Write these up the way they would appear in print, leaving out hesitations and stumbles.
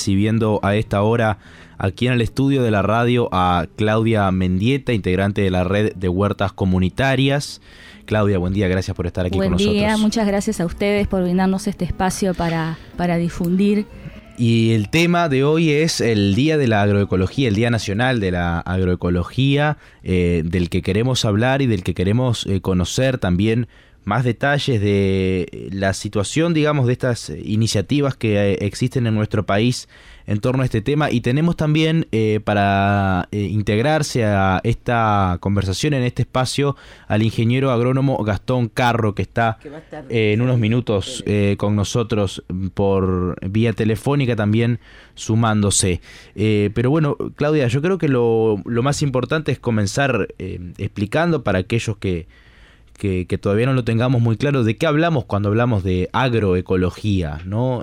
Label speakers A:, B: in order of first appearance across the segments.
A: recibiendo a esta hora aquí en el estudio de la radio a Claudia Mendieta, integrante de la red de huertas comunitarias. Claudia, buen día, gracias por estar aquí con nosotros.
B: Buen día, muchas gracias a ustedes por brindarnos este espacio para difundir.
A: Y el tema de hoy es el Día de la Agroecología, el Día Nacional de la Agroecología, del que queremos hablar y del que queremos conocer también más detalles de la situación, digamos, de estas iniciativas que existen en nuestro país en torno a este tema. Y tenemos también para integrarse a esta conversación en este espacio al ingeniero agrónomo Gastón Carro, que está en unos minutos con nosotros por vía telefónica también sumándose. Pero bueno, Claudia, yo creo que lo más importante es comenzar explicando para aquellos que todavía no lo tengamos muy claro, de qué hablamos cuando hablamos de agroecología, ¿no?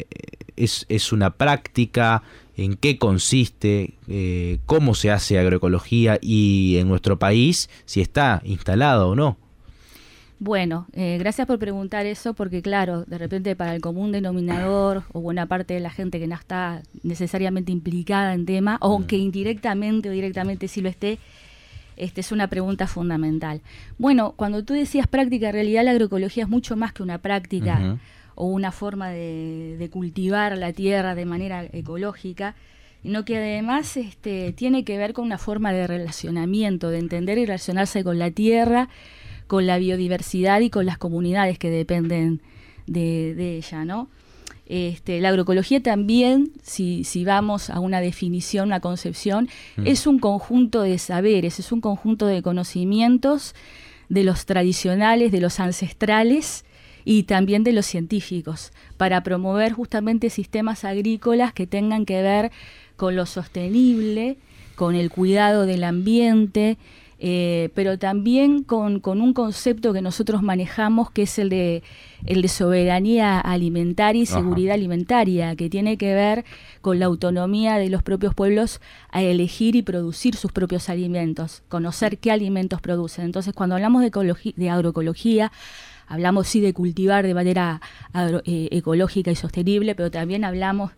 A: Es una práctica, en qué consiste, cómo se hace agroecología y en nuestro país si está instalado o no.
B: Bueno, gracias por preguntar eso, porque claro, de repente para el común denominador o buena parte de la gente que no está necesariamente implicada en tema, o que indirectamente o directamente sí lo esté, es una pregunta fundamental. Bueno, cuando tú decías práctica, en realidad la agroecología es mucho más que una práctica o una forma de cultivar la tierra de manera ecológica, sino que además tiene que ver con una forma de relacionamiento, de entender y relacionarse con la tierra, con la biodiversidad y con las comunidades que dependen de ella, ¿no? La agroecología también, si vamos a una definición, una concepción, es un conjunto de saberes, es un conjunto de conocimientos de los tradicionales, de los ancestrales y también de los científicos, para promover justamente sistemas agrícolas que tengan que ver con lo sostenible, con el cuidado del ambiente, pero también con un concepto que nosotros manejamos, que es el de soberanía alimentaria y seguridad alimentaria, que tiene que ver con la autonomía de los propios pueblos a elegir y producir sus propios alimentos, conocer qué alimentos producen. Entonces, cuando hablamos de agroecología, hablamos sí de cultivar de manera ecológica y sostenible, pero también hablamos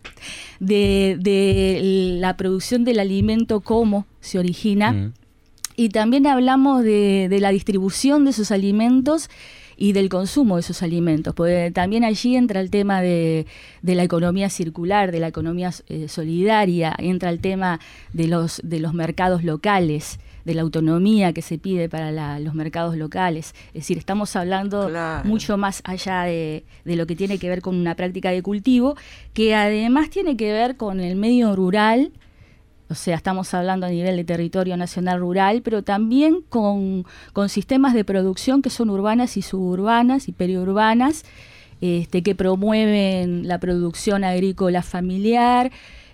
B: de la producción del alimento, cómo se origina. Y también hablamos de la distribución de esos alimentos y del consumo de esos alimentos, porque también allí entra el tema de la economía circular, de la economía solidaria, entra el tema de los mercados locales, de la autonomía que se pide para los mercados locales. Es decir, estamos hablando mucho más allá de lo que tiene que ver con una práctica de cultivo, que además tiene que ver con el medio rural. O sea, estamos hablando a nivel de territorio nacional rural, pero también con sistemas de producción que son urbanas y suburbanas y periurbanas, que promueven la producción agrícola familiar,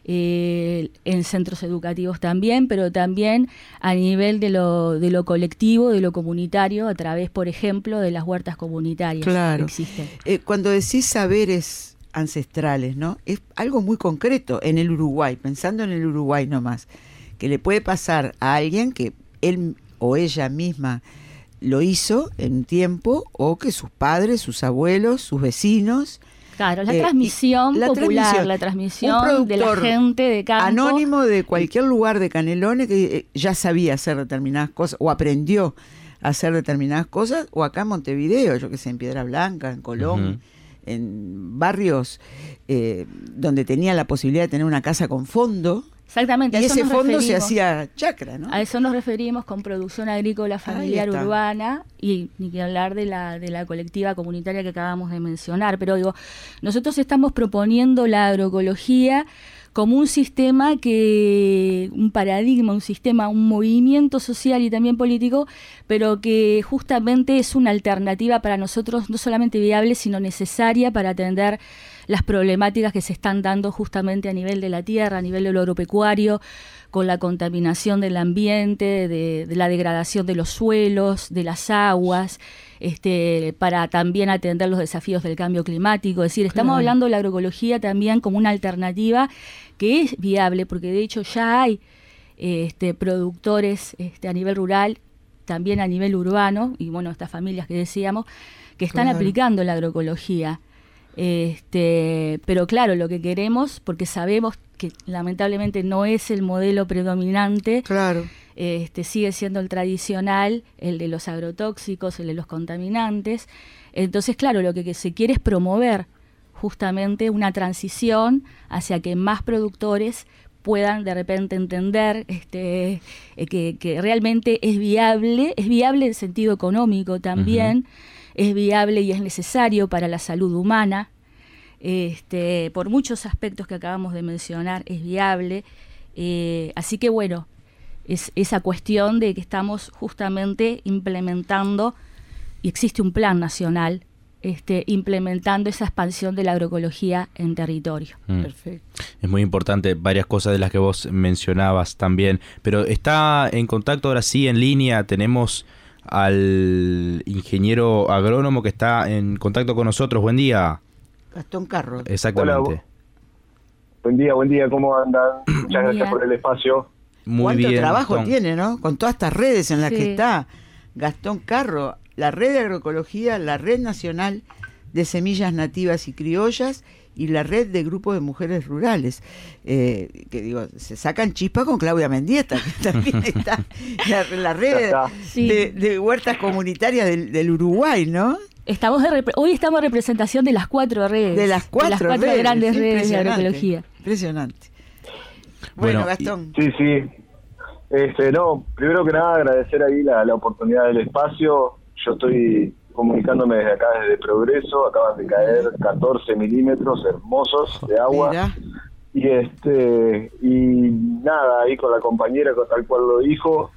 B: en centros educativos también, pero también a nivel de lo colectivo, de lo comunitario, a través, por ejemplo, de las huertas comunitarias que existen.
C: Cuando decís saberes ancestrales, ¿no? Es algo muy concreto en el Uruguay, pensando en el Uruguay nomás, que le puede pasar a alguien que él o ella misma lo hizo en un tiempo, o que sus padres, sus abuelos, sus vecinos.
B: Claro, la transmisión popular, la transmisión de la gente de campo.
C: Anónimo de cualquier lugar de Canelones que ya sabía hacer determinadas cosas, o aprendió a hacer determinadas cosas, o acá en Montevideo, yo que sé, en Piedra Blanca, en Colón, en barrios donde tenía la posibilidad de tener una casa con fondo.
B: Exactamente.
C: Y ese fondo se hacía chacra, ¿no?
B: A eso nos referimos con producción agrícola familiar urbana, y ni que hablar de la colectiva comunitaria que acabamos de mencionar. Pero digo, nosotros estamos proponiendo la agroecología como un sistema un paradigma, un sistema, un movimiento social y también político, pero que justamente es una alternativa para nosotros no solamente viable, sino necesaria para atender las problemáticas que se están dando justamente a nivel de la tierra, a nivel de lo agropecuario, con la contaminación del ambiente, de la degradación de los suelos, de las aguas, para también atender los desafíos del cambio climático. Es decir, estamos hablando de la agroecología también como una alternativa que es viable, porque de hecho ya hay productores a nivel rural, también a nivel urbano, y bueno, estas familias que decíamos, que están aplicando la agroecología. Pero claro, lo que queremos, porque sabemos que lamentablemente no es el modelo predominante,
C: Claro.
B: Sigue siendo el tradicional, el de los agrotóxicos, el de los contaminantes. Entonces, claro, lo que se quiere es promover justamente una transición hacia que más productores puedan de repente entender que realmente es viable en sentido económico también, es viable y es necesario para la salud humana, por muchos aspectos que acabamos de mencionar, es viable. Así que bueno, es esa cuestión de que estamos justamente implementando, y existe un plan nacional, implementando esa expansión de la agroecología en territorio.
C: Perfecto.
A: Es muy importante, varias cosas de las que vos mencionabas también, pero está en contacto ahora sí, en línea, tenemos al ingeniero agrónomo que está en contacto con nosotros. Buen día.
C: Gastón Carro.
A: Exactamente.
D: Hola, buen día, ¿cómo andan? Muchas gracias por el espacio.
A: Muy
C: ¿Cuánto
A: bien,
C: trabajo
A: Gastón.
C: tiene, no? Con todas estas redes en las
B: Sí.
C: que está Gastón Carro, la Red de Agroecología, la Red Nacional de Semillas Nativas y Criollas y la Red de Grupos de Mujeres Rurales. Que digo, se sacan chispa con Claudia Mendieta, que también está la red
B: Sí.
C: de huertas comunitarias del Uruguay, ¿no?
B: Hoy estamos en representación de las 4 redes.
C: De las cuatro redes,
B: grandes redes de
C: impresionante,
B: agroecología.
C: Impresionante. Bueno,
A: Bueno,
C: Gastón.
D: Sí. Primero que nada agradecer ahí la oportunidad del espacio. Yo estoy comunicándome desde acá, desde Progreso. Acaban de caer 14 milímetros hermosos de agua.
C: Mirá.
D: Y nada, ahí con la compañera, tal cual lo dijo,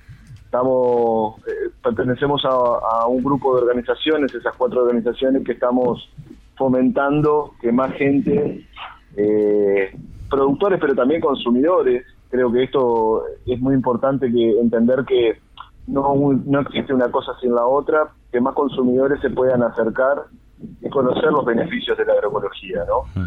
D: pertenecemos a un grupo de organizaciones, esas 4 organizaciones que estamos fomentando que más gente, productores pero también consumidores, creo que esto es muy importante, que entender que no existe una cosa sin la otra, que más consumidores se puedan acercar y conocer los beneficios de la agroecología, ¿no?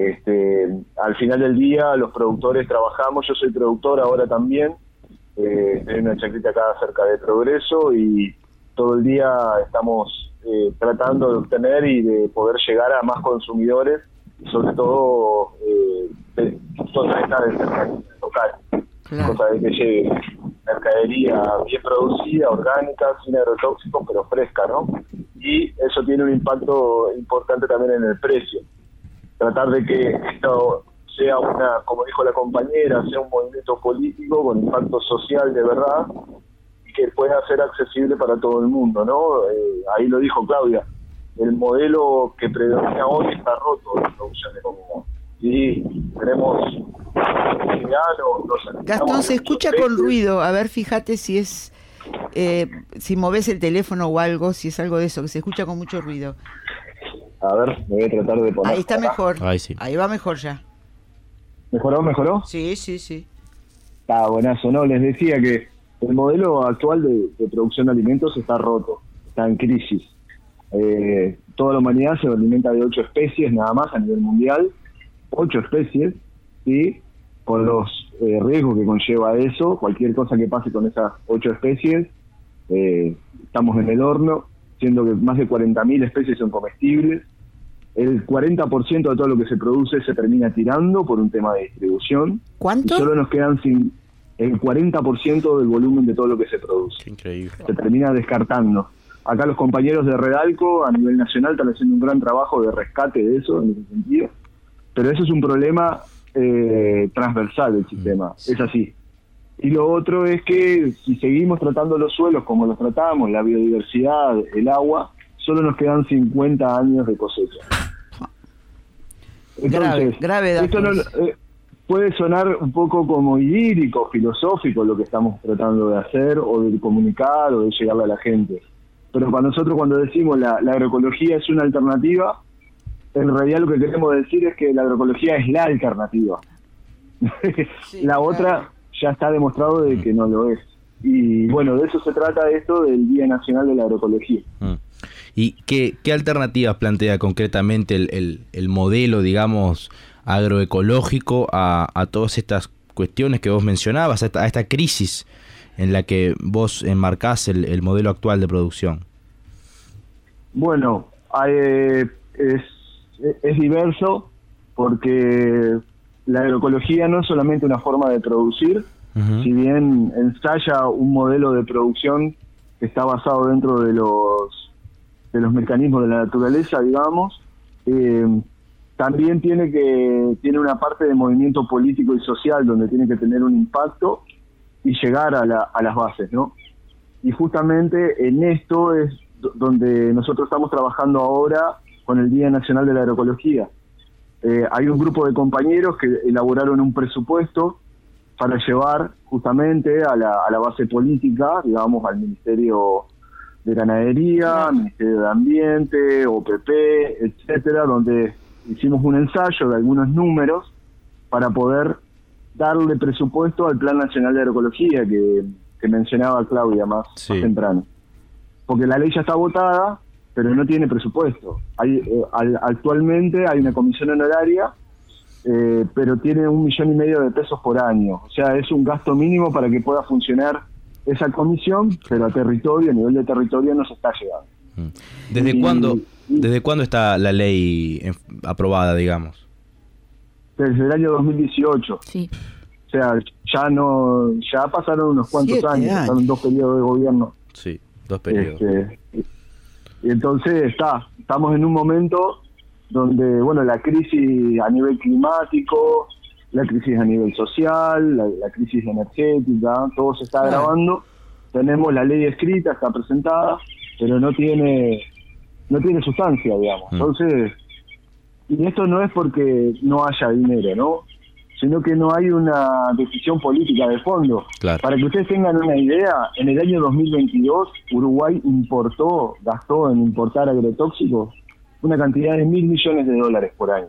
D: Al final del día los productores trabajamos, yo soy productor ahora también, estoy en una chacrita acá cerca de Progreso y todo el día estamos tratando de obtener y de poder llegar a más consumidores, sobre todo toda esta de cercanía local,
C: Claro.
D: cosa de que llegue mercadería bien producida, orgánica, sin agrotóxicos, pero fresca, ¿no? Y eso tiene un impacto importante también en el precio. Tratar de que esto sea como dijo la compañera, sea un movimiento político con impacto social de verdad y que pueda ser accesible para todo el mundo, ¿no? Ahí lo dijo Claudia, el modelo que predomina hoy está roto de producción de comida. Sí, tenemos
C: Gastón, se escucha con ruido. A ver, fíjate si es si moves el teléfono o algo, si es algo de eso, que se escucha con mucho ruido.
D: A ver, me voy a tratar de poner.
C: Ahí está
D: acá.
C: mejor.
A: Ahí sí.
C: Ahí va mejor ya.
D: ¿Mejoró?
C: Sí.
D: Está buenazo, ¿no? Les decía que el modelo actual de producción de alimentos está roto, está en crisis. Toda la humanidad se alimenta de 8 especies nada más a nivel mundial, 8 especies, y con los riesgos que conlleva eso, cualquier cosa que pase con esas 8 especies, estamos en el horno, siendo que más de 40.000 especies son comestibles. El 40% de todo lo que se produce se termina tirando por un tema de distribución.
C: ¿Cuánto?
D: Y solo nos quedan el 40% del volumen de todo lo que se produce.
A: Qué increíble.
D: Se termina descartando. Acá los compañeros de Redalco a nivel nacional están haciendo un gran trabajo de rescate de eso, en ese sentido. Pero eso es un problema transversal del sistema, es así. Y lo otro es que si seguimos tratando los suelos como los tratamos, la biodiversidad, el agua, solo nos quedan 50 años de cosecha. Entonces,
C: grave
D: esto
C: datos.
D: puede sonar un poco como idílico, filosófico lo que estamos tratando de hacer o de comunicar o de llegarle a la gente. Pero para nosotros cuando decimos la agroecología es una alternativa, en realidad lo que queremos decir es que la agroecología es la alternativa.
C: Sí,
D: la
C: claro.
D: otra ya está demostrado de que no lo es. Y bueno, de eso se trata esto del Día Nacional de la Agroecología.
A: ¿Y qué alternativas plantea concretamente el modelo, digamos, agroecológico a todas estas cuestiones que vos mencionabas, a esta crisis en la que vos enmarcás el modelo actual de producción?
D: Bueno, es diverso porque la agroecología no es solamente una forma de producir, si bien ensaya un modelo de producción que está basado dentro de los mecanismos de la naturaleza, digamos, también tiene una parte de movimiento político y social donde tiene que tener un impacto y llegar a las bases, ¿no? Y justamente en esto es donde nosotros estamos trabajando ahora con el Día Nacional de la Agroecología. Hay un grupo de compañeros que elaboraron un presupuesto para llevar justamente a la base política, digamos, al Ministerio de Ganadería, Ministerio de Ambiente, OPP, etcétera, donde hicimos un ensayo de algunos números para poder darle presupuesto al Plan Nacional de Agroecología que mencionaba Claudia más temprano. Porque la ley ya está votada, pero no tiene presupuesto. Actualmente hay una comisión honoraria, pero tiene 1,5 millones de pesos por año. O sea, es un gasto mínimo para que pueda funcionar esa comisión, pero a nivel de territorio no se está llegando.
A: ¿Desde cuándo está la ley aprobada, digamos?
D: Desde el año 2018.
B: Sí.
D: O sea, ya pasaron unos cuantos años, pasaron 2 periodos de gobierno.
A: Sí, 2 periodos.
D: Y entonces estamos en un momento donde, bueno, la crisis a nivel climático, la crisis a nivel social, la crisis energética, todo se está agravando. Tenemos la ley escrita, está presentada, pero no tiene sustancia, digamos. Entonces, y esto no es porque no haya dinero, ¿no? Sino que no hay una decisión política de fondo.
A: Claro.
D: Para que ustedes tengan una idea, en el año 2022 Uruguay gastó en importar agrotóxicos una cantidad de $1.000 millones por año.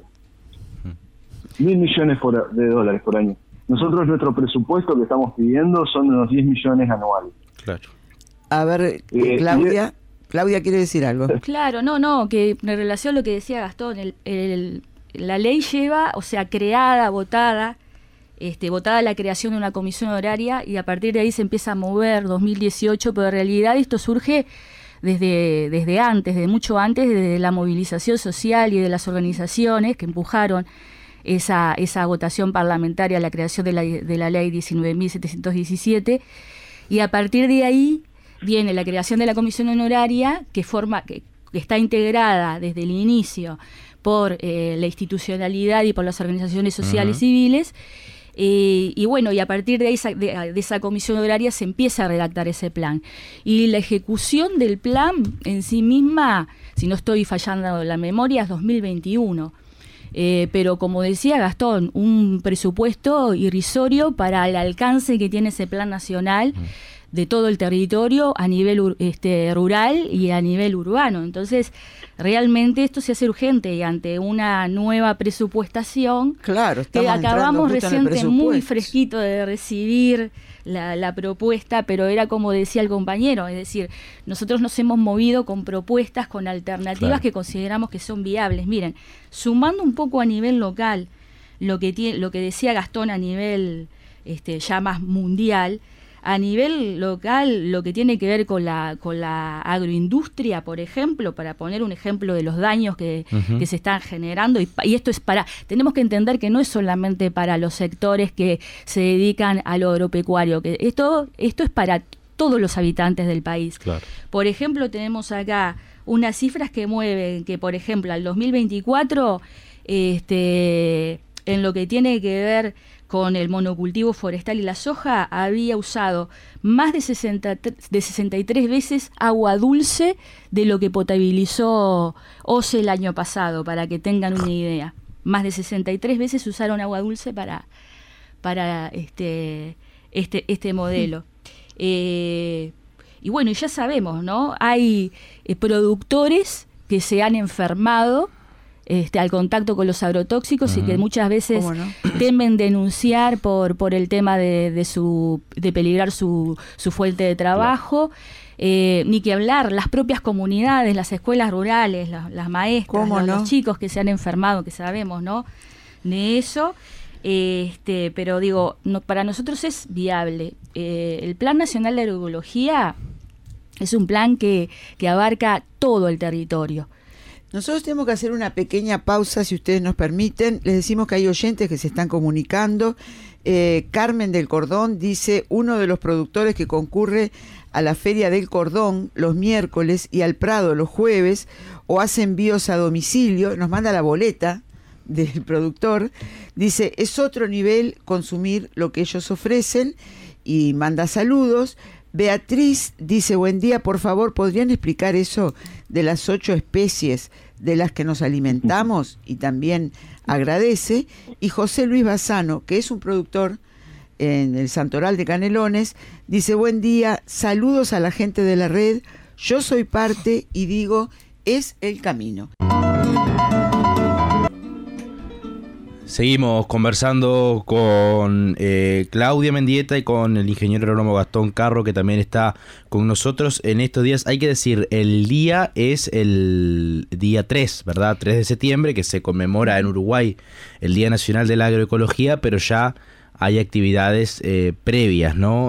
D: 1.000 millones de dólares por año. Nosotros nuestro presupuesto que estamos pidiendo son unos 10 millones anuales.
A: Claro.
C: A ver, Claudia quiere decir algo.
B: Claro, no, que en relación a lo que decía Gastón, la ley lleva, o sea, votada la creación de una comisión horaria y a partir de ahí se empieza a mover 2018, pero en realidad esto surge desde antes, desde mucho antes, desde la movilización social y de las organizaciones que empujaron esa votación parlamentaria, la creación de la ley 19.717, y a partir de ahí viene la creación de la comisión honoraria que está integrada desde el inicio por la institucionalidad y por las organizaciones sociales civiles, y bueno, y a partir de esa comisión honoraria se empieza a redactar ese plan. Y la ejecución del plan en sí misma, si no estoy fallando la memoria, es 2021. Pero como decía Gastón, un presupuesto irrisorio para el alcance que tiene ese plan nacional de todo el territorio a nivel rural y a nivel urbano. Entonces, realmente esto se hace urgente y ante una nueva presupuestación,
C: claro,
B: que acabamos reciente muy fresquito de recibir la propuesta, pero era como decía el compañero, es decir, nosotros nos hemos movido con propuestas, con alternativas que consideramos que son viables. Miren, sumando un poco a nivel local lo que decía Gastón a nivel ya más mundial, a nivel local, lo que tiene que ver con la agroindustria, por ejemplo, para poner un ejemplo de los daños que se están generando, y esto es tenemos que entender que no es solamente para los sectores que se dedican a lo agropecuario, que esto es para todos los habitantes del país.
A: Claro.
B: Por ejemplo, tenemos acá unas cifras que mueven que, por ejemplo, al 2024, en lo que tiene que ver con el monocultivo forestal y la soja, había usado más de 63 veces agua dulce de lo que potabilizó OCE el año pasado, para que tengan una idea. Más de 63 veces usaron agua dulce para este modelo. Y bueno, ya sabemos, ¿no? Hay productores que se han enfermado al contacto con los agrotóxicos y que muchas veces temen denunciar por el tema de peligrar su fuente de trabajo. Ni que hablar, las propias comunidades, las escuelas rurales, las maestras, los chicos que se han enfermado, que sabemos, ¿no? De eso. Pero digo, para nosotros es viable. El Plan Nacional de Agroecología es un plan que abarca todo el territorio.
C: Nosotros tenemos que hacer una pequeña pausa, si ustedes nos permiten. Les decimos que hay oyentes que se están comunicando. Carmen del Cordón dice, uno de los productores que concurre a la Feria del Cordón los miércoles y al Prado los jueves, o hace envíos a domicilio, nos manda la boleta del productor, dice, es otro nivel consumir lo que ellos ofrecen, y manda saludos. Beatriz dice, buen día, por favor, ¿podrían explicar eso de las 8 especies de las que nos alimentamos? Y también agradece. Y José Luis Bassano, que es un productor en el Santoral de Canelones, dice, buen día, saludos a la gente de la red, yo soy parte y digo, es el camino.
A: Seguimos conversando con Claudia Mendieta y con el ingeniero agrónomo Gastón Carro, que también está con nosotros en estos días. Hay que decir, el día es el día 3, ¿verdad? 3 de septiembre, que se conmemora en Uruguay el Día Nacional de la Agroecología, pero ya hay actividades previas, ¿no?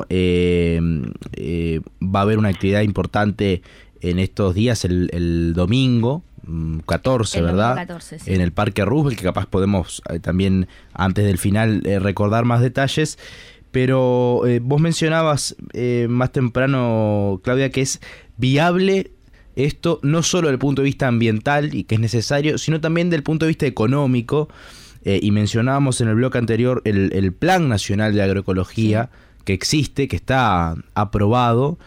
A: Va a haber una actividad importante en estos días, el domingo 14, ¿verdad?
B: 14, sí.
A: En el Parque Roosevelt, que capaz podemos también antes del final recordar más detalles. Pero vos mencionabas más temprano, Claudia, que es viable esto no solo desde el punto de vista ambiental y que es necesario, sino también desde el punto de vista económico. Y mencionábamos en el bloque anterior el Plan Nacional de Agroecología, sí, que existe, que está aprobado,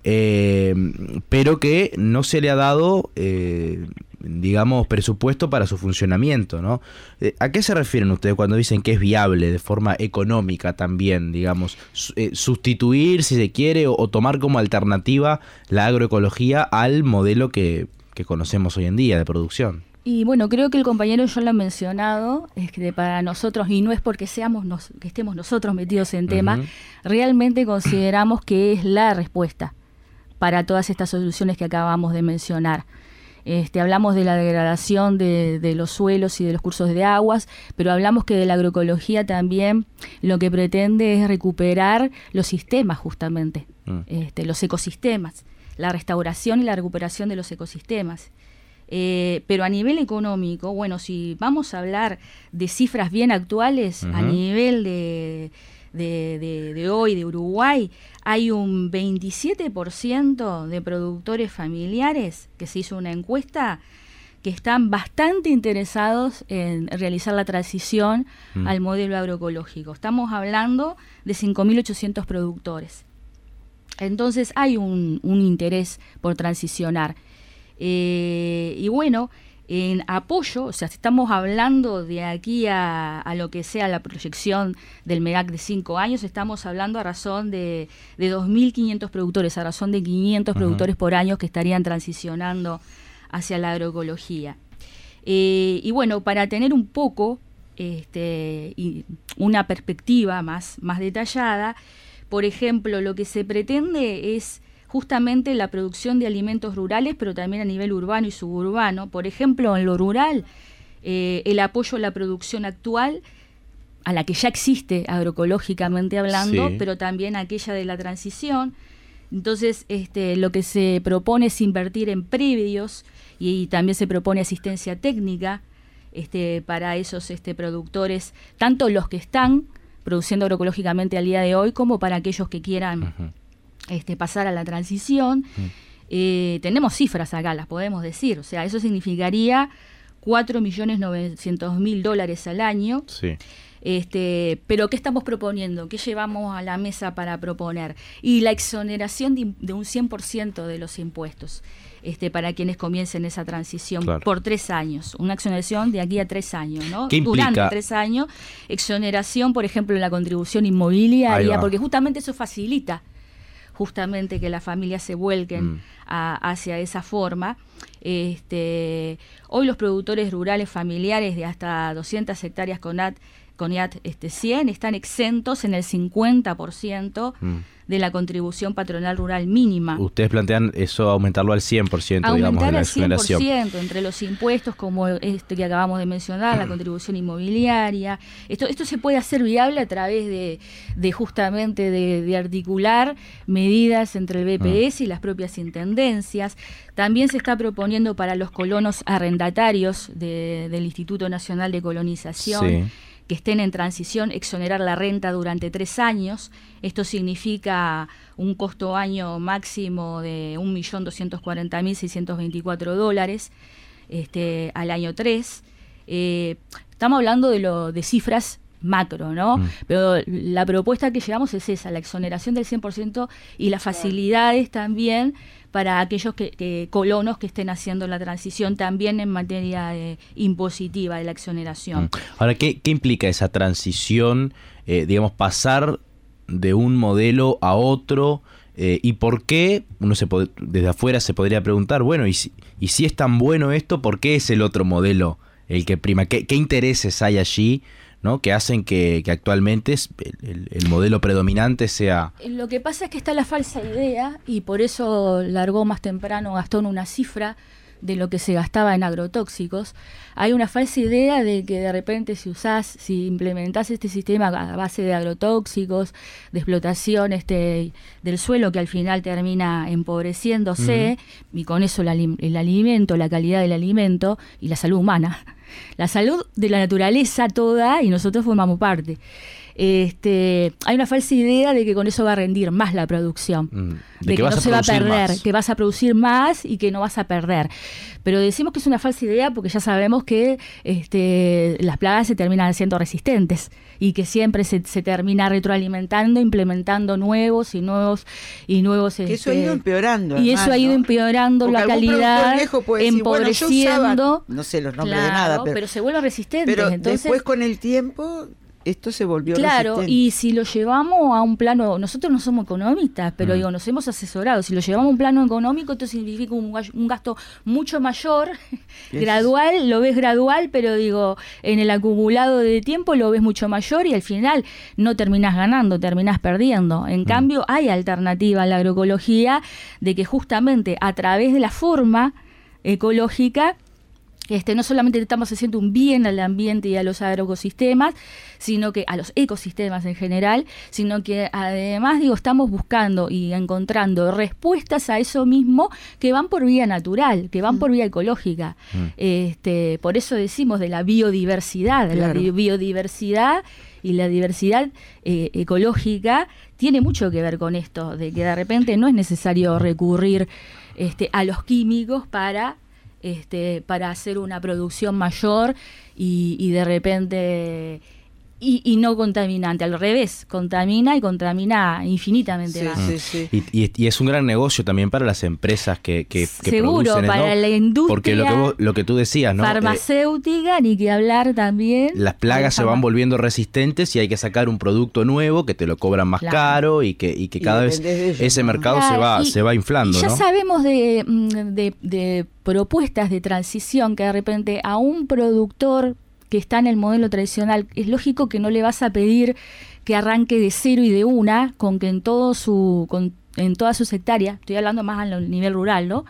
A: pero que no se le ha dado, digamos, presupuesto para su funcionamiento, ¿no? ¿A qué se refieren ustedes cuando dicen que es viable de forma económica también, digamos, sustituir, si se quiere, o tomar como alternativa la agroecología al modelo que conocemos hoy en día de producción?
B: Y bueno, creo que el compañero ya lo ha mencionado, es que para nosotros, y no es porque que estemos nosotros metidos en tema, realmente consideramos que es la respuesta para todas estas soluciones que acabamos de mencionar. Hablamos de la degradación de los suelos y de los cursos de aguas, pero hablamos que de la agroecología también lo que pretende es recuperar los sistemas justamente, los ecosistemas, la restauración y la recuperación de los ecosistemas. Pero a nivel económico, bueno, si vamos a hablar de cifras bien actuales, a nivel de hoy, de Uruguay, hay un 27% de productores familiares, que se hizo una encuesta, que están bastante interesados en realizar la transición al modelo agroecológico. Estamos hablando de 5.800 productores. Entonces hay un interés por transicionar. Y bueno, en apoyo, o sea, si estamos hablando de aquí a lo que sea la proyección del MEGAC de 5 años, estamos hablando a razón de 2.500 productores, a razón de 500 productores por año que estarían transicionando hacia la agroecología. Y bueno, para tener un poco una perspectiva más detallada, por ejemplo, lo que se pretende es justamente la producción de alimentos rurales, pero también a nivel urbano y suburbano. Por ejemplo, en lo rural, el apoyo a la producción actual, a la que ya existe agroecológicamente hablando, sí, pero también aquella de la transición. Entonces, lo que se propone es invertir en predios y también se propone asistencia técnica para esos productores, tanto los que están produciendo agroecológicamente al día de hoy como para aquellos que quieran pasar a la transición. Tenemos cifras acá, las podemos decir, o sea, eso significaría $4.900.000 al año. Sí. Pero ¿qué estamos proponiendo? ¿Qué llevamos a la mesa para proponer? Y la exoneración de un 100% de los impuestos para quienes comiencen esa transición, claro, por 3 años. Una exoneración de aquí a 3 años, ¿no?
A: ¿Qué implica?
B: Durante 3 años, exoneración, por ejemplo, en la contribución inmobiliaria, porque justamente eso facilita justamente que las familias se vuelquen hacia esa forma. Hoy los productores rurales familiares de hasta 200 hectáreas CONAT con IAT 100, están exentos en el 50% de la contribución patronal rural mínima.
A: Ustedes plantean eso, aumentarlo al 100%, digamos, de la exoneración.
B: Aumentar al 100%, entre los impuestos como este que acabamos de mencionar, la contribución inmobiliaria. Esto se puede hacer viable a través de justamente de articular medidas entre el BPS y las propias intendencias. También se está proponiendo para los colonos arrendatarios del Instituto Nacional de Colonización, que estén en transición, exonerar la renta durante 3 años. Esto significa un costo año máximo de $1.240.624 al año 3. Estamos hablando de cifras macro, ¿no? Pero la propuesta que llevamos es esa, la exoneración del 100% y las facilidades también para aquellos colonos que estén haciendo la transición también en materia impositiva de la exoneración.
A: Ahora, ¿qué implica esa transición, digamos, pasar de un modelo a otro? ¿Y por qué? Desde afuera se podría preguntar, bueno, y si es tan bueno esto, ¿por qué es el otro modelo el que prima? ¿Qué intereses hay allí, ¿no?, que hacen que actualmente el modelo predominante sea?
B: Lo que pasa es que está la falsa idea, y por eso largó más temprano Gastón una cifra de lo que se gastaba en agrotóxicos. Hay una falsa idea de que de repente si implementás este sistema a base de agrotóxicos, de explotación del suelo, que al final termina empobreciéndose, y con eso el alimento, la calidad del alimento y la salud humana, la salud de la naturaleza toda, y nosotros formamos parte. Hay una falsa idea de que con eso va a rendir más la producción, de que no se va a perder, que vas a producir más y que no vas a perder. Pero decimos que es una falsa idea porque ya sabemos que las plagas se terminan siendo resistentes y que siempre se termina retroalimentando, implementando nuevos. Que
C: eso ha ido empeorando.
B: Y eso ha ido empeorando la calidad, empobreciendo.
C: No sé los nombres de nada,
B: pero se vuelven resistentes.
C: Pero
B: entonces,
C: después con el tiempo esto se volvió resistente.
B: Y si lo llevamos a un plano, nosotros no somos economistas, pero nos hemos asesorado, si lo llevamos a un plano económico, esto significa un gasto mucho mayor, gradual, lo ves gradual, pero en el acumulado de tiempo lo ves mucho mayor y al final no terminás ganando, terminás perdiendo. En cambio, hay alternativa a la agroecología de que justamente a través de la forma ecológica no solamente estamos haciendo un bien al ambiente y a los agroecosistemas, sino que a los ecosistemas en general, sino que además estamos buscando y encontrando respuestas a eso mismo que van por vía natural, que van por vía ecológica. Por eso decimos de la biodiversidad,
C: claro.
B: La biodiversidad y la diversidad ecológica tiene mucho que ver con esto, de que de repente no es necesario recurrir a los químicos para hacer una producción mayor y de repente y no contaminante, al revés, contamina infinitamente más.
C: Sí.
A: Y es un gran negocio también para las empresas que
B: seguro,
A: producen,
B: para la industria,
A: porque lo que tú decías, ¿no?
B: Farmacéutica, ni que hablar también.
A: Las plagas se van volviendo resistentes y hay que sacar un producto nuevo que te lo cobran más caro y que cada vez ese mercado se va inflando,
B: ya
A: ¿no?
B: sabemos de propuestas de transición que de repente a un productor que está en el modelo tradicional, es lógico que no le vas a pedir que arranque de cero y de una, con que en todas sus hectáreas, estoy hablando más a nivel rural, ¿no?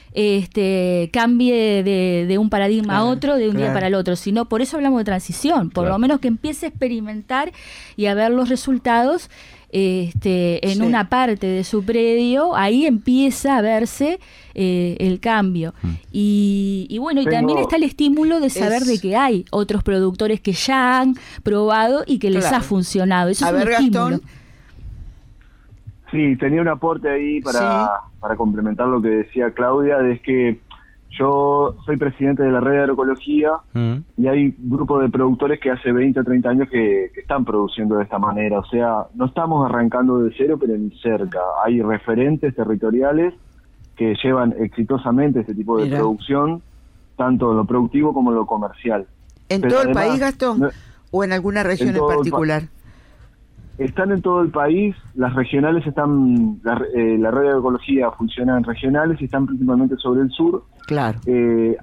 B: Cambie de un paradigma a otro, de un día para el otro, sino por eso hablamos de transición, por lo menos que empiece a experimentar y a ver los resultados en una parte de su predio, ahí empieza a verse el cambio. Y bueno, y también está el estímulo de saber de que hay otros productores que ya han probado y que les ha funcionado. Eso es un estímulo.
C: Gastón.
D: Sí, tenía un aporte ahí para complementar lo que decía Claudia, es que yo soy presidente de la red de agroecología y hay grupos de productores que hace 20 o 30 años que están produciendo de esta manera. O sea, no estamos arrancando de cero, pero ni cerca. Hay referentes territoriales que llevan exitosamente este tipo de producción, tanto en lo productivo como en lo comercial.
C: ¿En todo el país, Gastón? ¿O en alguna región en particular?
D: Están en todo el país, las regionales están, la red de agroecología funciona en regionales y están principalmente sobre el sur.
C: Claro.
D: Hay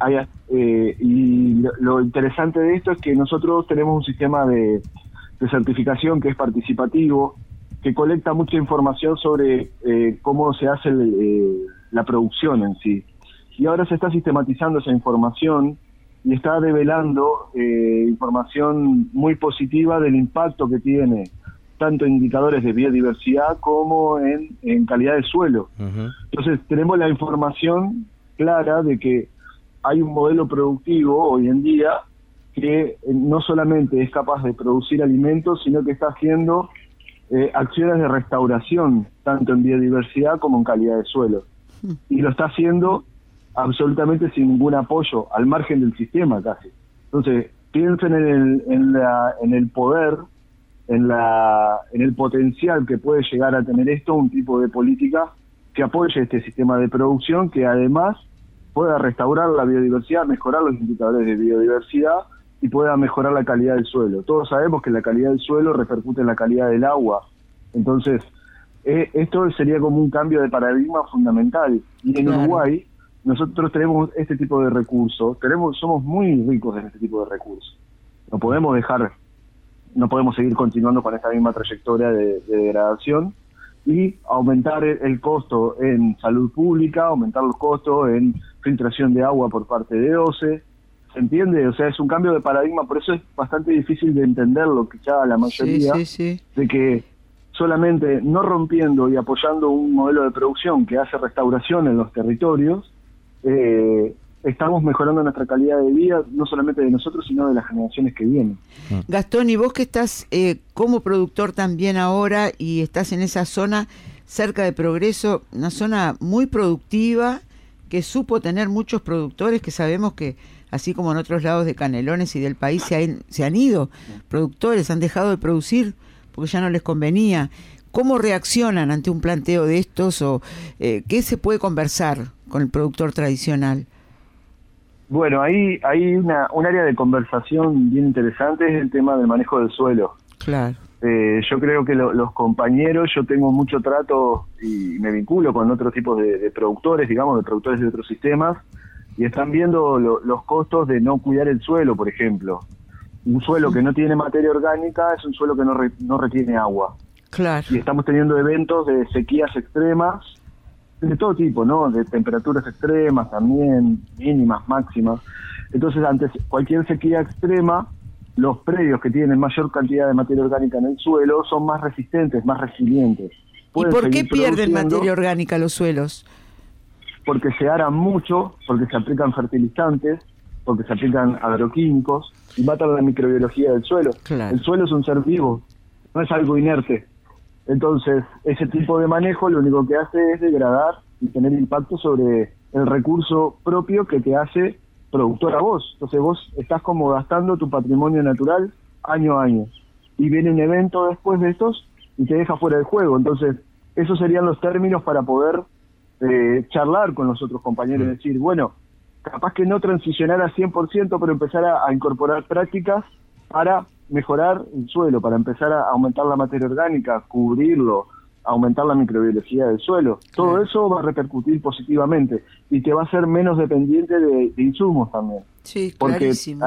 D: Y lo interesante de esto es que nosotros tenemos un sistema de certificación que es participativo, que colecta mucha información sobre cómo se hace la producción en sí. Y ahora se está sistematizando esa información y está develando información muy positiva del impacto que tiene tanto en indicadores de biodiversidad como en calidad del suelo.
A: Ujú.
D: Entonces tenemos la información clara de que hay un modelo productivo hoy en día que no solamente es capaz de producir alimentos, sino que está haciendo acciones de restauración, tanto en biodiversidad como en calidad de suelo. Y lo está haciendo absolutamente sin ningún apoyo, al margen del sistema casi. Entonces, piensen en el poder, en el potencial que puede llegar a tener esto, un tipo de política que apoye este sistema de producción, que además pueda restaurar la biodiversidad, mejorar los indicadores de biodiversidad y pueda mejorar la calidad del suelo. Todos sabemos que la calidad del suelo repercute en la calidad del agua. Entonces, esto sería como un cambio de paradigma fundamental. Y en Uruguay, nosotros tenemos este tipo de recursos, somos muy ricos en este tipo de recursos. No podemos seguir continuando con esta misma trayectoria de degradación y aumentar el costo en salud pública, aumentar los costos en filtración de agua por parte de OCE. ¿Se entiende? O sea, es un cambio de paradigma, por eso es bastante difícil de entenderlo, quizá la mayoría, de que solamente no rompiendo y apoyando un modelo de producción que hace restauración en los territorios, estamos mejorando nuestra calidad de vida, no solamente de nosotros, sino de las generaciones que vienen.
C: Gastón, y vos que estás como productor también ahora y estás en esa zona cerca de Progreso, una zona muy productiva, que supo tener muchos productores, que sabemos que así como en otros lados de Canelones y del país se han ido productores, han dejado de producir porque ya no les convenía. ¿Cómo reaccionan ante un planteo de estos o qué se puede conversar con el productor tradicional?
D: Bueno, hay un área de conversación bien interesante, es el tema del manejo del suelo.
C: Claro.
D: Yo creo que los compañeros, yo tengo mucho trato y me vinculo con otros tipos de productores, digamos, de productores de otros sistemas, y están viendo los costos de no cuidar el suelo, por ejemplo. Un suelo que no tiene materia orgánica es un suelo que no retiene agua.
C: Claro.
D: Y estamos teniendo eventos de sequías extremas, de todo tipo, ¿no? De temperaturas extremas también, mínimas, máximas. Entonces, ante cualquier sequía extrema, los predios que tienen mayor cantidad de materia orgánica en el suelo son más resistentes, más resilientes.
C: ¿Y por qué pierden materia orgánica los suelos?
D: Porque se aran mucho, porque se aplican fertilizantes, porque se aplican agroquímicos y matan la microbiología del suelo.
C: Claro.
D: El suelo es un ser vivo, no es algo inerte. Entonces, ese tipo de manejo lo único que hace es degradar y tener impacto sobre el recurso propio que te hace productor a vos. Entonces vos estás como gastando tu patrimonio natural año a año. Y viene un evento después de estos y te deja fuera del juego. Entonces, esos serían los términos para poder charlar con los otros compañeros y decir, bueno, capaz que no transicionar al 100%, pero empezar a incorporar prácticas para mejorar el suelo, para empezar a aumentar la materia orgánica, cubrirlo, aumentar la microbiología del suelo. Todo eso va a repercutir positivamente y te va a hacer menos dependiente de insumos también.
C: Sí,
D: porque
C: clarísimo.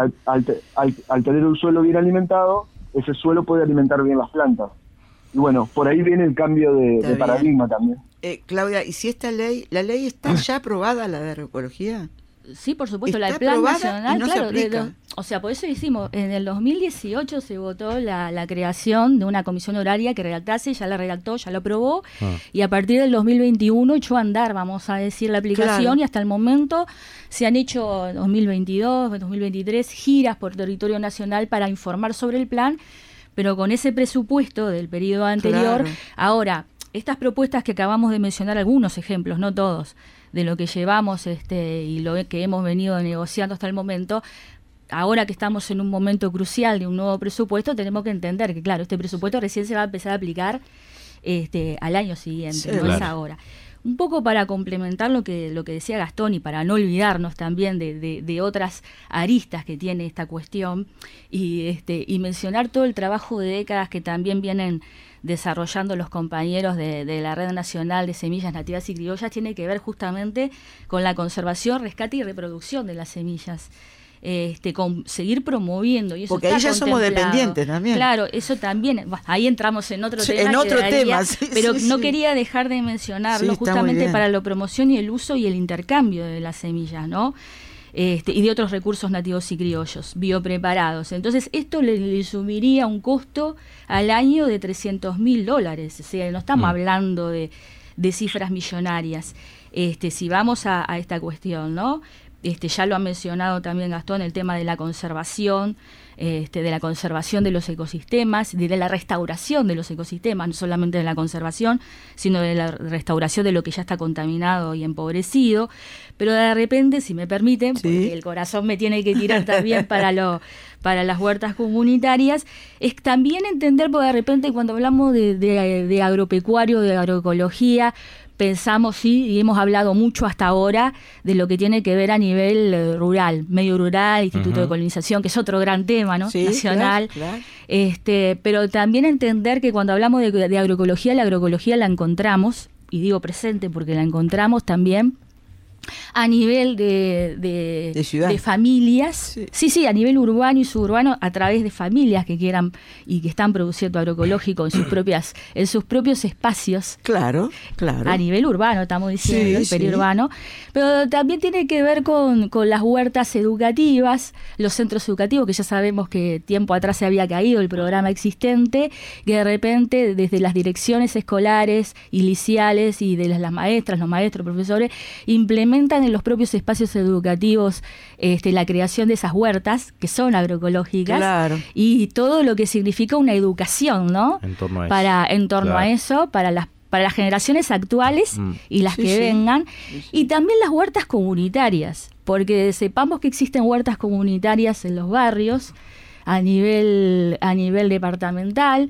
D: al tener un suelo bien alimentado, ese suelo puede alimentar bien las plantas. Y bueno, por ahí viene el cambio de paradigma también.
C: Claudia, ¿y si la ley está ya aprobada, la de agroecología?
B: Sí, por supuesto,
C: Está
B: el Plan
C: aprobada
B: Nacional,
C: y no se
B: claro,
C: aplica.
B: o sea, por eso hicimos, en el 2018 se votó la creación de una comisión horaria que redactase, ya la redactó, ya lo aprobó, y a partir del 2021 echó a andar, vamos a decir, la aplicación,
C: Claro.
B: y hasta el momento se han hecho 2022, 2023 giras por territorio nacional para informar sobre el plan, pero con ese presupuesto del periodo anterior.
C: Claro.
B: Ahora, estas propuestas que acabamos de mencionar, algunos ejemplos, no todos, de lo que llevamos y lo que hemos venido negociando hasta el momento, ahora que estamos en un momento crucial de un nuevo presupuesto, tenemos que entender que, claro, este presupuesto recién se va a empezar a aplicar al año siguiente,
C: Sí,
B: no
A: claro.
B: es ahora. un poco para complementar lo que decía Gastón y para no olvidarnos también de otras aristas que tiene esta cuestión y mencionar todo el trabajo de décadas que también vienen desarrollando los compañeros de la Red Nacional de Semillas Nativas y Criollas, tiene que ver justamente con la conservación, rescate y reproducción de las semillas. Con seguir promoviendo y eso
C: porque ahí ya somos dependientes también.
B: Claro, eso también, ahí entramos en otro tema.
C: En otro tema, sí,
B: pero
C: sí,
B: no
C: sí.
B: quería dejar de mencionarlo justamente para la promoción y el uso y el intercambio de las semillas, ¿no? Y de otros recursos nativos y criollos, biopreparados. Entonces, esto le sumiría un costo al año de $300.000. O sea, no estamos hablando de cifras millonarias. Si vamos a esta cuestión, ¿no? Ya lo ha mencionado también Gastón, el tema de la conservación, de la conservación de los ecosistemas, de la restauración de los ecosistemas, no solamente de la conservación, sino de la restauración de lo que ya está contaminado y empobrecido. Pero de repente, si me permiten, porque el corazón me tiene que tirar también para las huertas comunitarias, es también entender, porque de repente cuando hablamos de agropecuario, de agroecología, pensamos, y hemos hablado mucho hasta ahora de lo que tiene que ver a nivel rural, medio rural, Instituto de Colonización, que es otro gran tema, ¿no? Nacional. Claro. Pero también entender que cuando hablamos de agroecología, la agroecología la encontramos, y digo presente porque la encontramos también a nivel de
C: ciudad,
B: de familias, sí, a nivel urbano y suburbano, a través de familias que quieran y que están produciendo agroecológico en sus propios espacios.
C: Claro.
B: A nivel urbano, estamos diciendo, y periurbano. Pero también tiene que ver con las huertas educativas, los centros educativos, que ya sabemos que tiempo atrás se había caído el programa existente, que de repente desde las direcciones escolares y liceales y de las maestras, los maestros, profesores, implementan en los propios espacios educativos la creación de esas huertas que son agroecológicas y todo lo que significa una educación, ¿no? En torno a eso, para las generaciones actuales y las que vengan, y también las huertas comunitarias, porque sepamos que existen huertas comunitarias en los barrios a nivel departamental.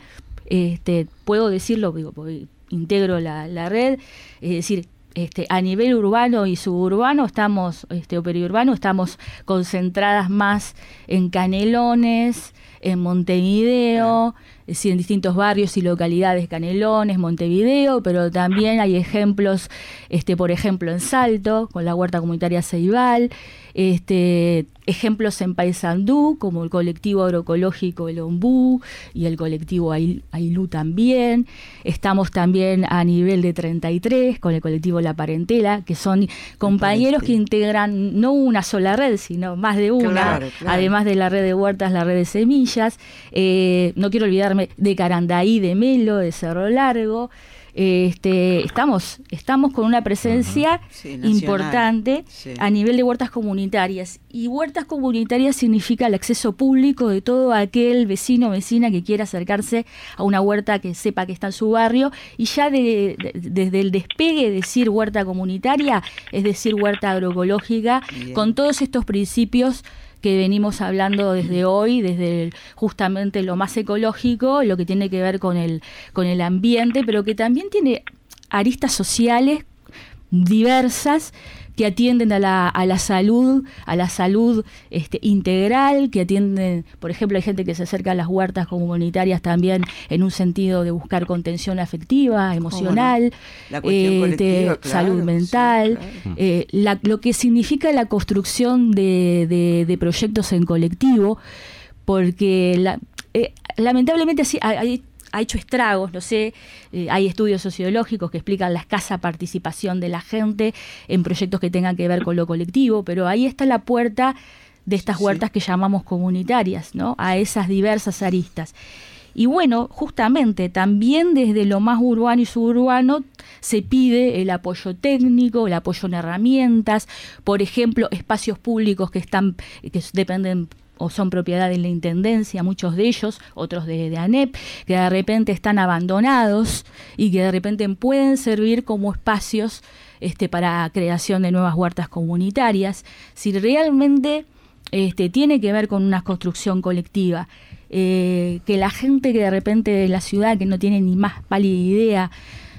B: Puedo decirlo, porque integro la red, es decir, a nivel urbano y suburbano o periurbano estamos concentradas más en Canelones, en Montevideo, es decir, en distintos barrios y localidades, Canelones, Montevideo, pero también hay ejemplos, por ejemplo, en Salto, con la huerta comunitaria Ceibal, ejemplos en Paysandú, como el colectivo agroecológico El Ombú y el colectivo Ailú también. Estamos también a nivel de 33 con el colectivo La Parentela, que son compañeros que integran no una sola red, sino más de una, además de la red de huertas, la red de semillas. No quiero olvidarme de Carandaí, de Melo, de Cerro Largo. Estamos con una presencia importante a nivel de huertas comunitarias, y huertas comunitarias significa el acceso público de todo aquel vecino o vecina que quiera acercarse a una huerta, que sepa que está en su barrio, y ya desde el despegue decir huerta comunitaria es decir huerta agroecológica, con todos estos principios que venimos hablando desde hoy, desde justamente lo más ecológico, lo que tiene que ver con el ambiente, pero que también tiene aristas sociales diversas que atienden a la salud integral, que atienden, por ejemplo, hay gente que se acerca a las huertas comunitarias también en un sentido de buscar contención afectiva, emocional,
C: la cuestión colectiva,
B: salud mental, lo que significa la construcción de proyectos en colectivo, porque lamentablemente sí, ha hecho estragos, no sé, hay estudios sociológicos que explican la escasa participación de la gente en proyectos que tengan que ver con lo colectivo, pero ahí está la puerta de estas huertas que llamamos comunitarias, ¿no? A esas diversas aristas. Y bueno, justamente también desde lo más urbano y suburbano se pide el apoyo técnico, el apoyo en herramientas, por ejemplo, espacios públicos que dependen o son propiedad de la Intendencia, muchos de ellos, otros de ANEP, que de repente están abandonados y que de repente pueden servir como espacios para creación de nuevas huertas comunitarias. Si realmente tiene que ver con una construcción colectiva, que la gente que de repente de la ciudad, que no tiene ni más pálida idea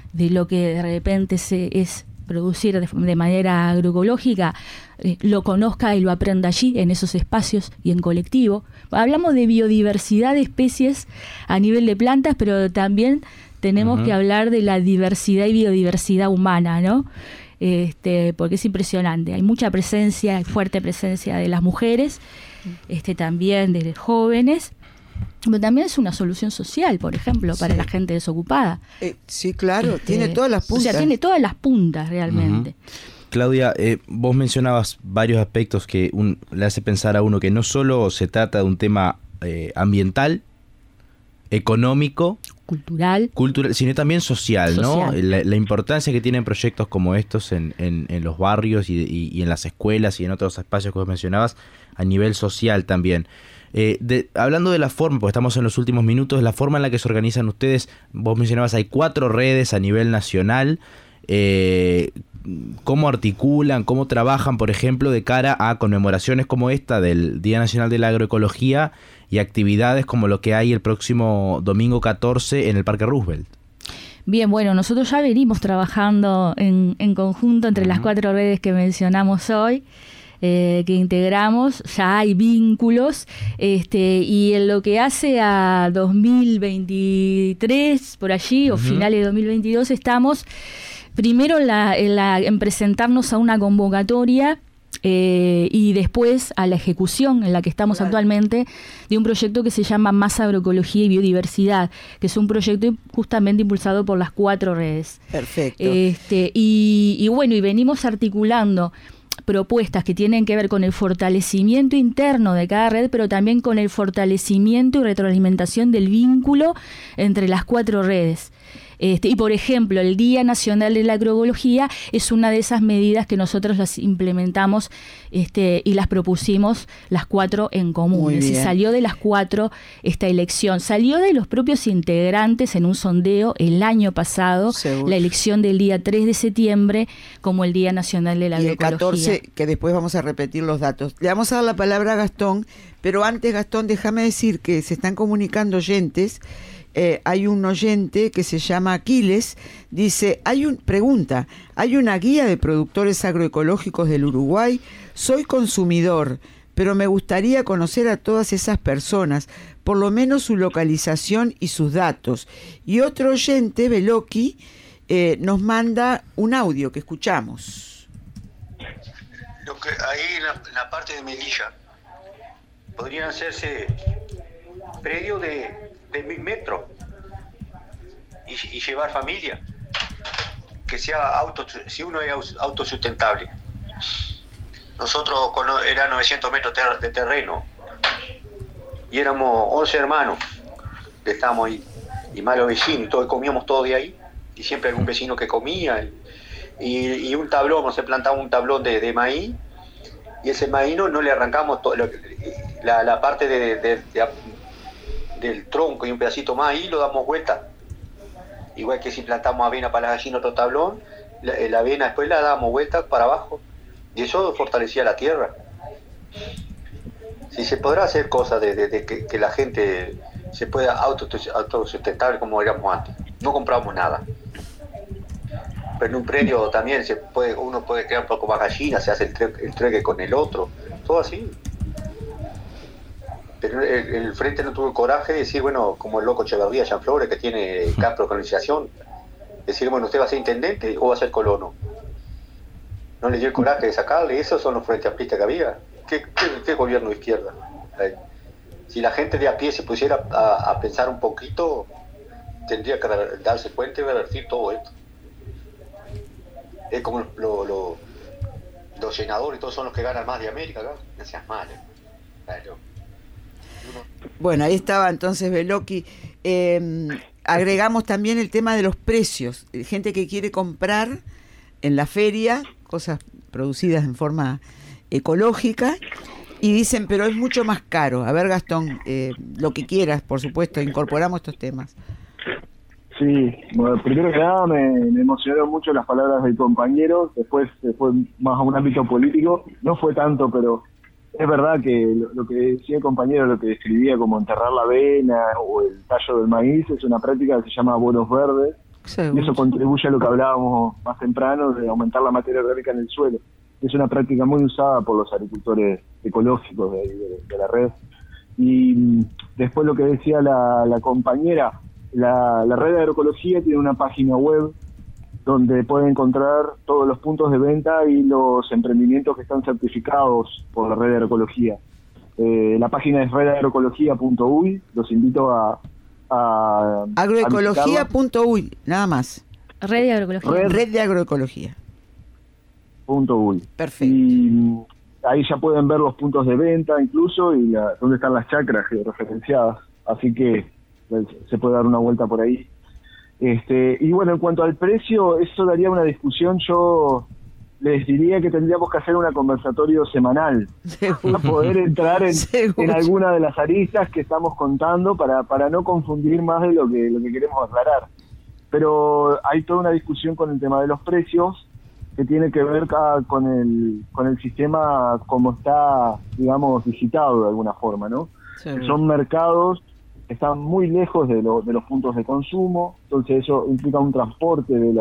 B: de lo que de repente es producir de manera agroecológica, lo conozca y lo aprenda allí, en esos espacios y en colectivo. Hablamos de biodiversidad de especies a nivel de plantas, pero también tenemos que hablar de la diversidad y biodiversidad humana, ¿no? Porque es impresionante. Hay mucha presencia, hay fuerte presencia de las mujeres, también de los jóvenes, pero también es una solución social, por ejemplo, para la gente desocupada.
C: Sí, claro, tiene todas las puntas.
B: O sea, tiene todas las puntas realmente.
A: Claudia, vos mencionabas varios aspectos que le hace pensar a uno que no solo se trata de un tema ambiental, económico, cultural, sino también social, ¿no? La importancia que tienen proyectos como estos en los barrios y en las escuelas y en otros espacios que vos mencionabas a nivel social también. Hablando de la forma, porque estamos en los últimos minutos, la forma en la que se organizan ustedes, vos mencionabas, hay 4 redes a nivel nacional. ¿Cómo articulan, cómo trabajan, por ejemplo, de cara a conmemoraciones como esta del Día Nacional de la Agroecología y actividades como lo que hay el próximo domingo 14 en el Parque Roosevelt?
B: Bien, bueno, nosotros ya venimos trabajando en conjunto entre las 4 redes que mencionamos hoy, que integramos, ya hay vínculos, y en lo que hace a 2023, por allí, o finales de 2022, estamos primero en presentarnos a una convocatoria y después a la ejecución en la que estamos actualmente de un proyecto que se llama Más Agroecología y Biodiversidad, que es un proyecto justamente impulsado por las 4 redes.
C: Perfecto.
B: Y bueno, y venimos articulando propuestas que tienen que ver con el fortalecimiento interno de cada red, pero también con el fortalecimiento y retroalimentación del vínculo entre las 4 redes. Y por ejemplo, el Día Nacional de la Agroecología es una de esas medidas que nosotros las implementamos y las propusimos las 4 en común. Es decir, salió de las 4 esta elección, salió de los propios integrantes en un sondeo el año pasado, la elección del día 3 de septiembre como el Día Nacional de la Agroecología.
C: Y el 14, que después vamos a repetir los datos. Le vamos a dar la palabra a Gastón, pero antes, Gastón, déjame decir que se están comunicando oyentes. Hay un oyente que se llama Aquiles, dice, pregunta, ¿hay una guía de productores agroecológicos del Uruguay? Soy consumidor, pero me gustaría conocer a todas esas personas, por lo menos su localización y sus datos. Y otro oyente, Beloki, nos manda un audio que escuchamos.
E: Ahí en la parte de Melilla podrían hacerse predios de 1000 metros y llevar familia, que sea si uno es autosustentable. Nosotros era 900 metros de terreno y éramos 11 hermanos que estábamos ahí, y malos vecinos, y todos comíamos todo de ahí, y siempre algún vecino que comía, y un tablón, no se plantaba un tablón de maíz, y ese maíz no le arrancamos la parte del tronco y un pedacito más, ahí lo damos vuelta. Igual que si plantamos avena para la gallina otro tablón, la avena después la damos vuelta para abajo, y eso fortalecía la tierra. Si se podrá hacer cosas de que la gente se pueda autosustentar como éramos antes. No compramos nada, pero en un predio también uno puede crear un poco más gallinas, se hace el trueque con el otro, todo así. Pero el frente no tuvo el coraje de decir, bueno, como el loco Echeverría, Jean Flores, que tiene campo de colonización, decir, bueno, ¿usted va a ser intendente o va a ser colono? No le dio el coraje de sacarle. Esos son los frentes amplistas que había. ¿Qué gobierno de izquierda? Si la gente de a pie se pusiera a pensar un poquito, tendría que darse cuenta y revertir todo esto. Es como los senadores, todos son los que ganan más de América, ¿no? No seas malo.
C: Bueno, ahí estaba entonces Beloki. Agregamos también el tema de los precios. Gente que quiere comprar en la feria cosas producidas en forma ecológica y dicen, pero es mucho más caro. A ver, Gastón, lo que quieras, por supuesto, incorporamos estos temas.
D: Sí, bueno, primero que nada me emocionaron mucho las palabras del compañero, después se fue más a un ámbito político, no fue tanto, pero es verdad que lo que decía el compañero, lo que describía como enterrar la avena o el tallo del maíz, es una práctica que se llama abonos verdes,
C: Seguro.
D: Y eso contribuye a lo que hablábamos más temprano de aumentar la materia orgánica en el suelo. Es una práctica muy usada por los agricultores ecológicos de la red. Y después lo que decía la compañera, la red de agroecología tiene una página web donde pueden encontrar todos los puntos de venta y los emprendimientos que están certificados por la red de agroecología. La página es redagroecología.uy. Los invito a
C: agroecología.uy, nada más.
B: Red de agroecología.
C: Red de agroecología.
D: .uy.
C: Perfecto.
D: Y ahí ya pueden ver los puntos de venta incluso y dónde están las chacras georreferenciadas. Así que se puede dar una vuelta por ahí. Y bueno, en cuanto al precio, eso daría una discusión. Yo les diría que tendríamos que hacer un conversatorio semanal para poder entrar en alguna de las aristas que estamos contando para no confundir más de lo que queremos aclarar. Pero hay toda una discusión con el tema de los precios que tiene que ver con el sistema como está, digamos, digitado de alguna forma, ¿no? Sí. Son mercados que están muy lejos de los puntos de consumo, entonces eso implica un transporte de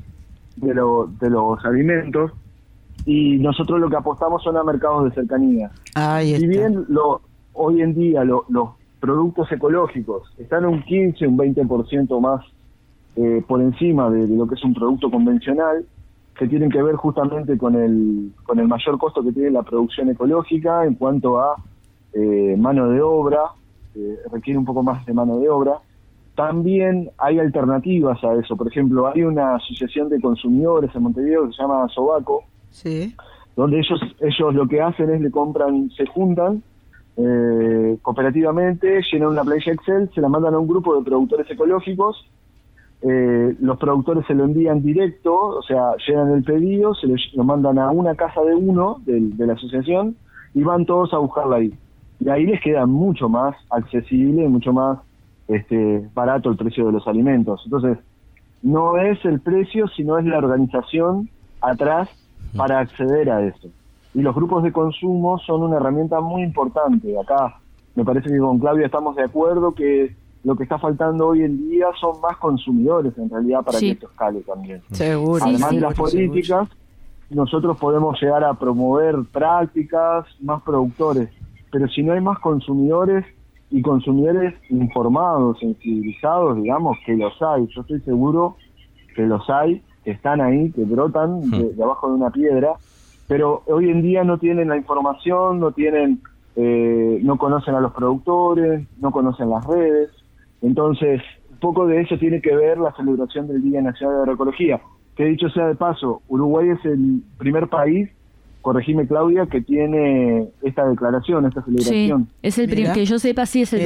D: los alimentos, y nosotros lo que apostamos son a mercados de cercanía. Si bien hoy en día los productos ecológicos están un 15, un 20% más por encima de lo que es un producto convencional, que tienen que ver justamente con el mayor costo que tiene la producción ecológica en cuanto a mano de obra, requiere un poco más de mano de obra. También hay alternativas a eso. Por ejemplo, hay una asociación de consumidores en Montevideo que se llama Sobaco,
C: sí,
D: donde ellos lo que hacen es se juntan cooperativamente, llenan una planilla Excel, se la mandan a un grupo de productores ecológicos. Los productores se lo envían directo, o sea, llenan el pedido, lo mandan a una casa de uno de la asociación y van todos a buscarla ahí. Y ahí les queda mucho más accesible, mucho más barato el precio de los alimentos. Entonces, no es el precio, sino es la organización atrás para acceder a eso. Y los grupos de consumo son una herramienta muy importante. Acá me parece que con Claudia estamos de acuerdo que lo que está faltando hoy en día son más consumidores, en realidad, para que esto escale también.
C: Seguro.
D: Además de las políticas, nosotros podemos llegar a promover prácticas, más productores, pero si no hay más consumidores y consumidores informados, sensibilizados, digamos, que los hay. Yo estoy seguro que los hay, que están ahí, que brotan de abajo de una piedra, pero hoy en día no tienen la información, no conocen a los productores, no conocen las redes. Entonces, un poco de eso tiene que ver la celebración del Día Nacional de Agroecología, que dicho sea de paso, Uruguay es el primer país, corregime Claudia, que tiene esta declaración, esta celebración.
B: Sí, es el que yo sepa, sí, es el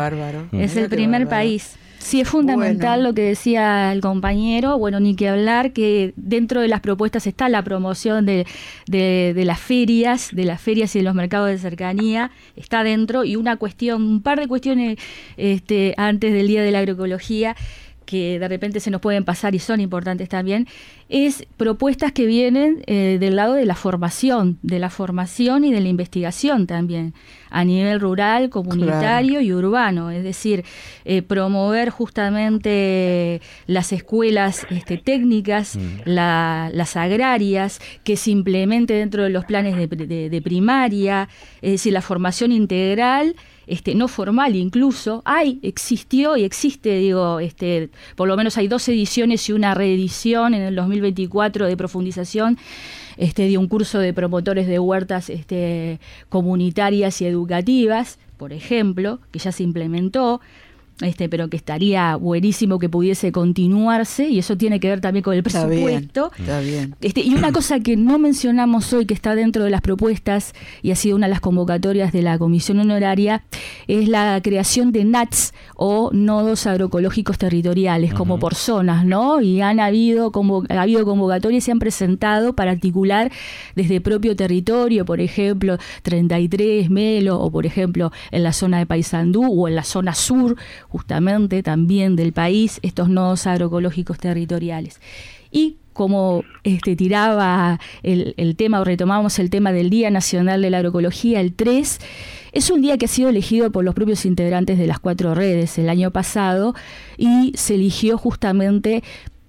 B: primer país. Sí, es fundamental lo que decía el compañero, bueno, ni que hablar que dentro de las propuestas está la promoción de las ferias y de los mercados de cercanía, está dentro, y un par de cuestiones antes del Día de la Agroecología, que de repente se nos pueden pasar y son importantes también, es propuestas que vienen del lado de la formación y de la investigación también, a nivel rural, comunitario y urbano, es decir, promover justamente las escuelas técnicas, las agrarias, que se implemente dentro de los planes de primaria, es decir, la formación integral, no formal incluso, existió y existe, por lo menos hay 2 ediciones y una reedición en el 2024 de profundización de un curso de promotores de huertas comunitarias y educativas, por ejemplo, que ya se implementó, pero que estaría buenísimo que pudiese continuarse, y eso tiene que ver también con el presupuesto.
C: Está bien.
B: Y una cosa que no mencionamos hoy, que está dentro de las propuestas y ha sido una de las convocatorias de la Comisión Honoraria, es la creación de NATS, o nodos agroecológicos territoriales, como por zonas, ¿no? Y ha habido convocatorias y se han presentado para articular desde propio territorio, por ejemplo, 33, Melo, o por ejemplo en la zona de Paysandú o en la zona sur justamente también del país, estos nodos agroecológicos territoriales. Y como tiraba el tema, o retomamos el tema del Día Nacional de la Agroecología, el 3, es un día que ha sido elegido por los propios integrantes de las 4 redes el año pasado, y se eligió justamente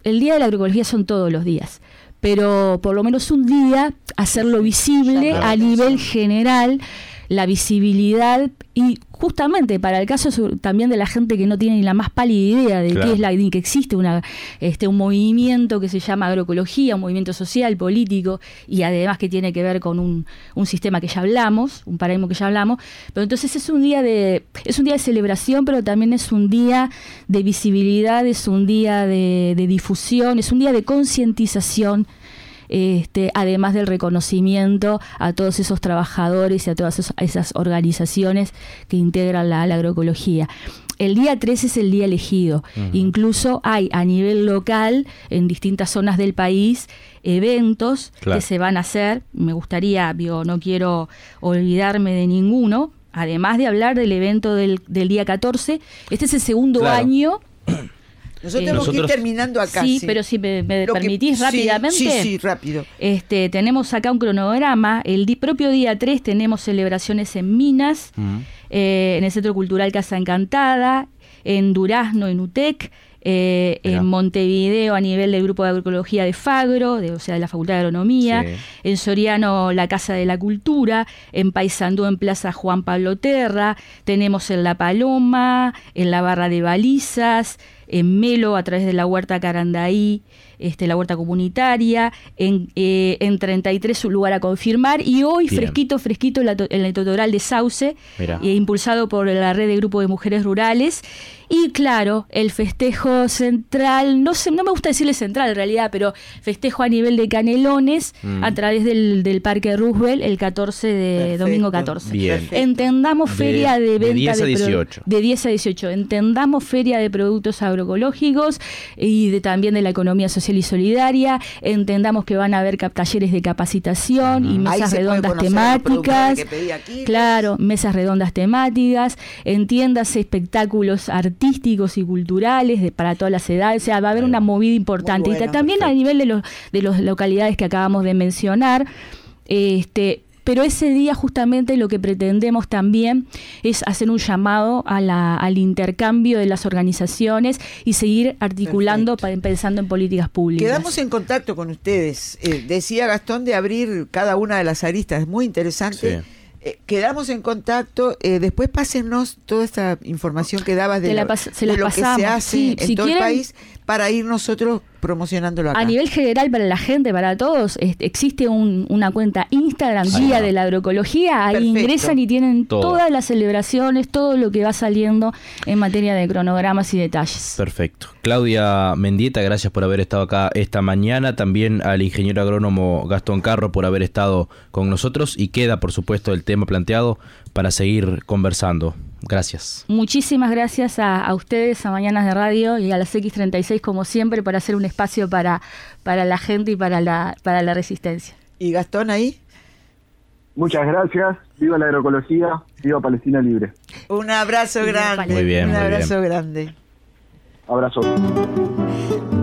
B: el Día de la Agroecología son todos los días, pero por lo menos un día hacerlo visible a nivel general, la visibilidad, y justamente para el caso también de la gente que no tiene ni la más pálida idea de qué es ni que existe un movimiento que se llama agroecología, un movimiento social, político, y además que tiene que ver con un sistema que ya hablamos, un paradigma que ya hablamos. Pero entonces es un día de celebración, pero también es un día de visibilidad, es un día de difusión, es un día de concientización, además del reconocimiento a todos esos trabajadores y a todas esas organizaciones que integran la agroecología. El día 3 es el día elegido. Incluso hay a nivel local, en distintas zonas del país, eventos que se van a hacer. Me gustaría, no quiero olvidarme de ninguno, además de hablar del evento del día 14. Este es el segundo año.
C: Nosotros tenemos que ir terminando acá.
B: Sí, pero si me permitís rápidamente.
C: Sí, rápido.
B: Tenemos acá un cronograma. El propio día 3 tenemos celebraciones en Minas, en el Centro Cultural Casa Encantada, en Durazno, en UTEC, en Montevideo a nivel del Grupo de Agroecología de Fagro, de la Facultad de Agronomía, en Soriano la Casa de la Cultura, en Paysandú en Plaza Juan Pablo Terra, tenemos en La Paloma, en la Barra de Balizas, en Melo a través de la Huerta Carandaí, la huerta comunitaria, en 33 un lugar a confirmar, y hoy fresquito en el Totoral de Sauce, impulsado por la red de grupo de mujeres rurales. Y claro, el festejo central, no me gusta decirle central en realidad, pero festejo a nivel de Canelones a través del Parque Roosevelt el 14 de domingo 14.
A: Bien.
B: Entendamos feria de venta
A: de 10 a 18.
B: De 10 a 18. Entendamos feria de productos agroecológicos y también de la economía social y solidaria. Entendamos que van a haber talleres de capacitación y mesas redondas temáticas. Claro, mesas redondas temáticas. Entiéndase espectáculos artísticos y culturales para todas las edades. O sea, va a haber una movida importante. Y también a nivel de las localidades que acabamos de mencionar. Pero ese día justamente lo que pretendemos también es hacer un llamado al intercambio de las organizaciones y seguir articulando, pensando en políticas públicas.
C: Quedamos en contacto con ustedes. Decía Gastón de abrir cada una de las aristas, es muy interesante. Sí. Quedamos en contacto, después pásennos toda esta información que dabas de lo que se hace en todo el país para ir nosotros promocionándolo acá.
B: A nivel general, para la gente, para todos, existe una cuenta Instagram, Día de la Agroecología, ahí ingresan y tienen todas las celebraciones, todo lo que va saliendo en materia de cronogramas y detalles.
A: Perfecto. Claudia Mendieta, gracias por haber estado acá esta mañana, también al ingeniero agrónomo Gastón Carro por haber estado con nosotros, y queda por supuesto el tema planteado para seguir conversando. Gracias. Muchísimas gracias a ustedes, a Mañanas de Radio y a las X36 como siempre, por hacer un espacio para la gente y para la resistencia. ¿Y Gastón ahí?
D: Muchas gracias. Viva la agroecología, viva Palestina Libre.
C: Un abrazo grande.
A: Muy bien,
C: un abrazo grande.
D: Abrazo.